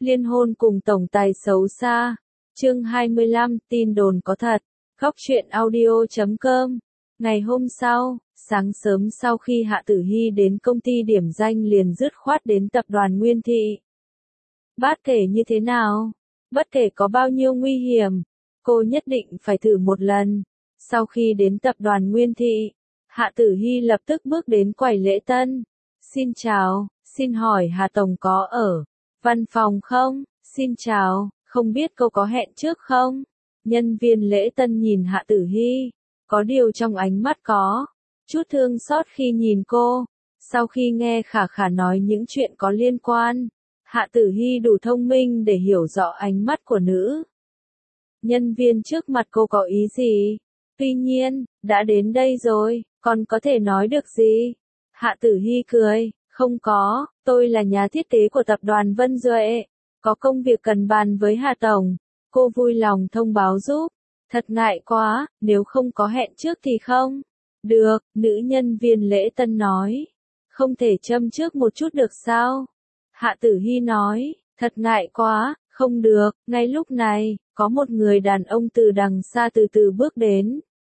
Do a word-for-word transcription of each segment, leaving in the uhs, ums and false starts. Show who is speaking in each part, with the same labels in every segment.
Speaker 1: Liên hôn cùng tổng tài xấu xa. Chương hai mươi lăm, tin đồn có thật. Góc truyện audio chấm com. Ngày hôm sau, sáng sớm sau khi Hạ Tử Hy đến công ty điểm danh liền dứt khoát đến tập đoàn Nguyên Thị. Bất kể như thế nào, bất kể có bao nhiêu nguy hiểm, cô nhất định phải thử một lần. Sau khi đến tập đoàn Nguyên Thị, Hạ Tử Hy lập tức bước đến quầy lễ tân. Xin chào, xin hỏi Hà Tổng có ở văn phòng không? Xin chào, không biết cô có hẹn trước không? Nhân viên lễ tân nhìn Hạ Tử Hy, có điều trong ánh mắt có chút thương xót khi nhìn cô. Sau khi nghe Khả Khả nói những chuyện có liên quan, Hạ Tử Hy đủ thông minh để hiểu rõ ánh mắt của nữ nhân viên trước mặt cô có ý gì. Tuy nhiên, đã đến đây rồi, còn có thể nói được gì? Hạ Tử Hy cười, không có, tôi là nhà thiết kế của tập đoàn Vân Duệ, có công việc cần bàn với Hà Tổng, cô vui lòng thông báo giúp. Thật ngại quá, nếu không có hẹn trước thì không được, nữ nhân viên lễ tân nói. Không thể châm trước một chút được sao? Hạ Tử Hy nói, thật ngại quá, không được. Ngay lúc này, có một người đàn ông từ đằng xa từ từ bước đến.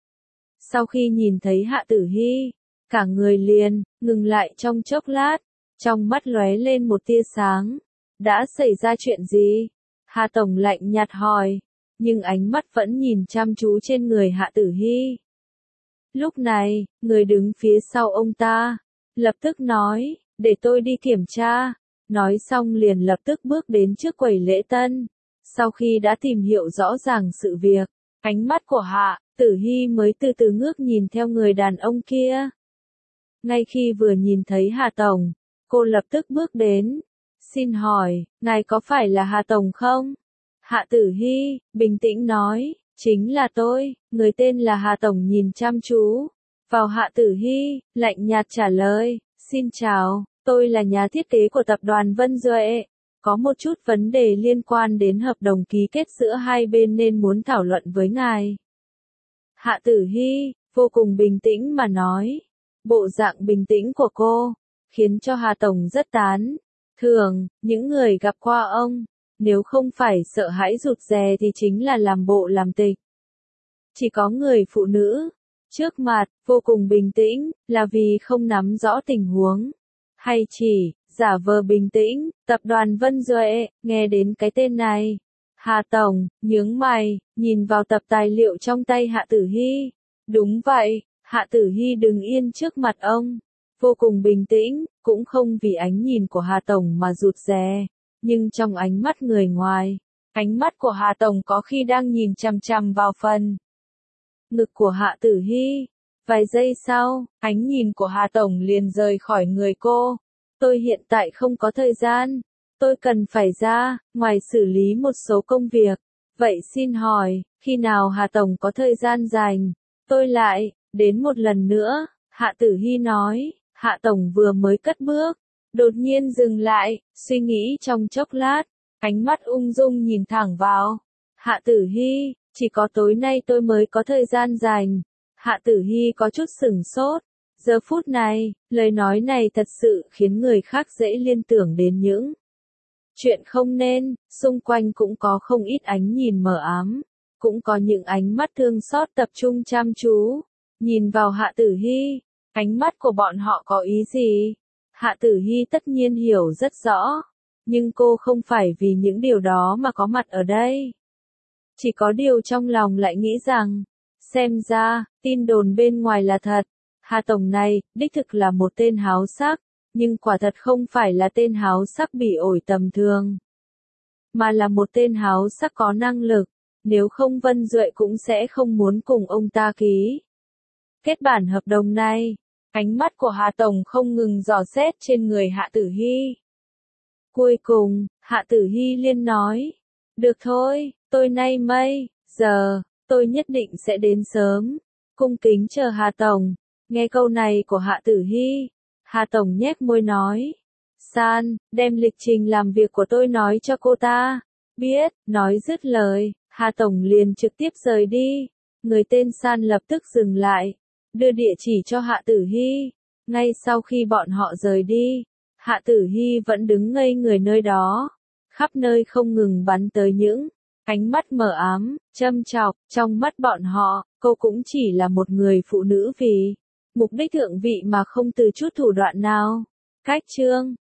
Speaker 1: Sau khi nhìn thấy Hạ Tử Hy, cả người liền ngừng lại trong chốc lát, trong mắt lóe lên một tia sáng. Đã xảy ra chuyện gì? Hà Tổng lạnh nhạt hỏi, nhưng ánh mắt vẫn nhìn chăm chú trên người Hạ Tử Hy. Lúc này, người đứng phía sau ông ta lập tức nói, để tôi đi kiểm tra. Nói xong liền lập tức bước đến trước quầy lễ tân. Sau khi đã tìm hiểu rõ ràng sự việc, ánh mắt của Hạ Tử Hy mới từ từ ngước nhìn theo người đàn ông kia. Ngay khi vừa nhìn thấy Hà Tổng, cô lập tức bước đến. Xin hỏi, ngài có phải là Hà Tổng không? Hạ Tử Hy bình tĩnh nói, chính là tôi, người tên là Hà Tổng nhìn chăm chú vào Hạ Tử Hy, lạnh nhạt trả lời, xin chào, tôi là nhà thiết kế của tập đoàn Vân Duệ, có một chút vấn đề liên quan đến hợp đồng ký kết giữa hai bên nên muốn thảo luận với ngài. Hạ Tử Hy vô cùng bình tĩnh mà nói, bộ dạng bình tĩnh của cô khiến cho Hà Tổng rất tán. Thường, những người gặp qua ông, nếu không phải sợ hãi rụt rè thì chính là làm bộ làm tịch. Chỉ có người phụ nữ trước mặt vô cùng bình tĩnh, là vì không nắm rõ tình huống, hay chỉ giả vờ bình tĩnh. Tập đoàn Vân Duệ, nghe đến cái tên này, Hà Tổng nhướng mày, nhìn vào tập tài liệu trong tay Hạ Tử Hy. Đúng vậy, Hạ Tử Hy đứng yên trước mặt ông, vô cùng bình tĩnh, cũng không vì ánh nhìn của Hà Tổng mà rụt rè, nhưng trong ánh mắt người ngoài, ánh mắt của Hà Tổng có khi đang nhìn chằm chằm vào phần ngực của Hạ Tử Hy. Vài giây sau, ánh nhìn của Hà Tổng liền rời khỏi người cô. Tôi hiện tại không có thời gian, tôi cần phải ra ngoài xử lý một số công việc. Vậy xin hỏi, khi nào Hà Tổng có thời gian rảnh, tôi lại đến một lần nữa. Hạ Tử Hy nói. Hạ Tổng vừa mới cất bước, đột nhiên dừng lại, suy nghĩ trong chốc lát, ánh mắt ung dung nhìn thẳng vào Hạ Tử Hy, chỉ có tối nay tôi mới có thời gian rảnh. Hạ Tử Hy có chút sửng sốt. Giờ phút này, lời nói này thật sự khiến người khác dễ liên tưởng đến những chuyện không nên. Xung quanh cũng có không ít ánh nhìn mờ ám, cũng có những ánh mắt thương xót tập trung chăm chú nhìn vào Hạ Tử Hy. Ánh mắt của bọn họ có ý gì? Hạ Tử Hy tất nhiên hiểu rất rõ, nhưng cô không phải vì những điều đó mà có mặt ở đây. Chỉ có điều trong lòng lại nghĩ rằng, xem ra, tin đồn bên ngoài là thật. Hà Tổng này, đích thực là một tên háo sắc, nhưng quả thật không phải là tên háo sắc bỉ ổi tầm thường, mà là một tên háo sắc có năng lực, nếu không Vân Duệ cũng sẽ không muốn cùng ông ta ký kết bản hợp đồng này. Ánh mắt của Hà Tổng không ngừng dò xét trên người Hạ Tử Hy. Cuối cùng, Hạ Tử Hy liên nói, được thôi, tôi nay mây, giờ, tôi nhất định sẽ đến sớm, cung kính chờ Hà Tổng. Nghe câu này của Hạ Tử Hy, Hà Tổng nhếch môi nói, San, đem lịch trình làm việc của tôi nói cho cô ta. Biết, nói dứt lời, Hà Tổng liền trực tiếp rời đi. Người tên San lập tức dừng lại, đưa địa chỉ cho Hạ Tử Hy. Ngay sau khi bọn họ rời đi, Hạ Tử Hy vẫn đứng ngây người nơi đó. khắp nơi không ngừng bắn tới những ánh mắt mờ ám, châm chọc, trong mắt bọn họ, cô cũng chỉ là một người phụ nữ vì mục đích thượng vị mà không từ chút thủ đoạn nào. Cách chương